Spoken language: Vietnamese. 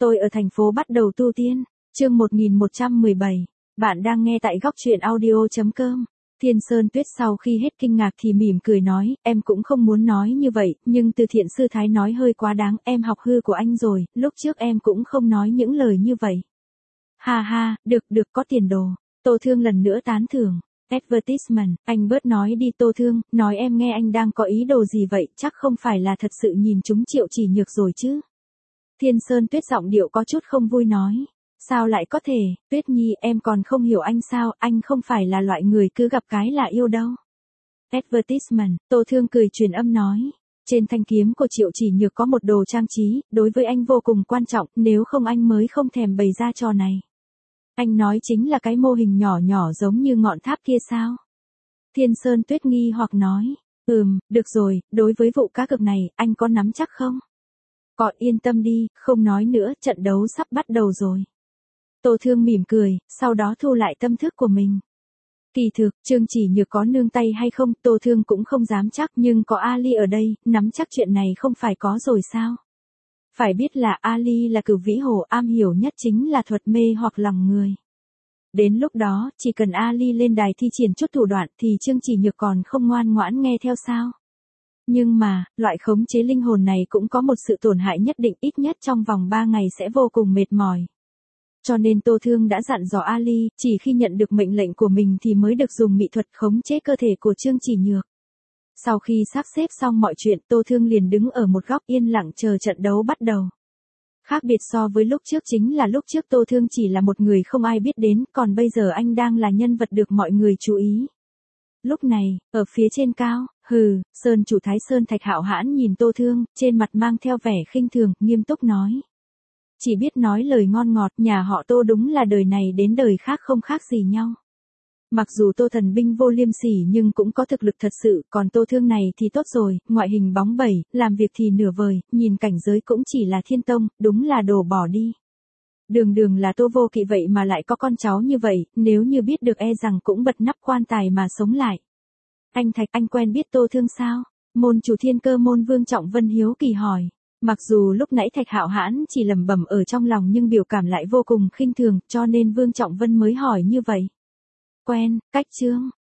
Tôi ở thành phố bắt đầu tu tiên. Chương 1117. Bạn đang nghe tại góc truyện audio.com. Thiên Sơn Tuyết sau khi hết kinh ngạc thì mỉm cười nói, em cũng không muốn nói như vậy, nhưng từ thiện sư thái nói hơi quá đáng, em học hư của anh rồi, lúc trước em cũng không nói những lời như vậy. Ha ha, được có tiền đồ. Tô Thương lần nữa tán thưởng. Advertisement, anh bớt nói đi Tô Thương, nói em nghe anh đang có ý đồ gì vậy, chắc không phải là thật sự nhìn chúng Triệu Chỉ Nhược rồi chứ. Thiên Sơn Tuyết giọng điệu có chút không vui nói. Sao lại có thể, Tuyết Nhi em còn không hiểu anh sao, anh không phải là loại người cứ gặp cái là yêu đâu. Advertisement, Tô Thương cười truyền âm nói. Trên thanh kiếm của Triệu Chỉ Nhược có một đồ trang trí, đối với anh vô cùng quan trọng, nếu không anh mới không thèm bày ra trò này. Anh nói chính là cái mô hình nhỏ nhỏ giống như ngọn tháp kia sao? Thiên Sơn Tuyết nghi hoặc nói. Được rồi, đối với vụ cá cược này, anh có nắm chắc không? Có, yên tâm đi, không nói nữa, trận đấu sắp bắt đầu rồi. Tô Thương mỉm cười, sau đó thu lại tâm thức của mình. Kỳ thực, Trương Chỉ Nhược có nương tay hay không, Tô Thương cũng không dám chắc, nhưng có Ali ở đây, nắm chắc chuyện này không phải có rồi sao? Phải biết là Ali là cửu vĩ hồ, am hiểu nhất chính là thuật mê hoặc lòng người. Đến lúc đó, chỉ cần Ali lên đài thi triển chút thủ đoạn thì Trương Chỉ Nhược còn không ngoan ngoãn nghe theo sao? Nhưng mà, loại khống chế linh hồn này cũng có một sự tổn hại nhất định, ít nhất trong vòng 3 ngày sẽ vô cùng mệt mỏi. Cho nên Tô Thương đã dặn dò Ali, chỉ khi nhận được mệnh lệnh của mình thì mới được dùng mỹ thuật khống chế cơ thể của Trương Chỉ Nhược. Sau khi sắp xếp xong mọi chuyện, Tô Thương liền đứng ở một góc yên lặng chờ trận đấu bắt đầu. Khác biệt so với lúc trước chính là lúc trước Tô Thương chỉ là một người không ai biết đến, còn bây giờ anh đang là nhân vật được mọi người chú ý. Lúc này, ở phía trên cao, Sơn chủ Thái Sơn Thạch Hạo Hãn nhìn Tô Thương, trên mặt mang theo vẻ khinh thường, nghiêm túc nói. Chỉ biết nói lời ngon ngọt, nhà họ Tô đúng là đời này đến đời khác không khác gì nhau. Mặc dù Tô Thần binh vô liêm sỉ nhưng cũng có thực lực thật sự, còn Tô Thương này thì tốt rồi, ngoại hình bóng bẩy, làm việc thì nửa vời, nhìn cảnh giới cũng chỉ là thiên tông, đúng là đồ bỏ đi. Đường là Tô Vô Kỵ vậy mà lại có con cháu như vậy, nếu như biết được e rằng cũng bật nắp quan tài mà sống lại. Anh Thạch, anh quen biết Tô Thương sao? Môn chủ Thiên Cơ môn Vương Trọng Vân hiếu kỳ hỏi. Mặc dù lúc nãy Thạch Hạo Hãn chỉ lẩm bẩm ở trong lòng nhưng biểu cảm lại vô cùng khinh thường, cho nên Vương Trọng Vân mới hỏi như vậy. Quen, cách chương.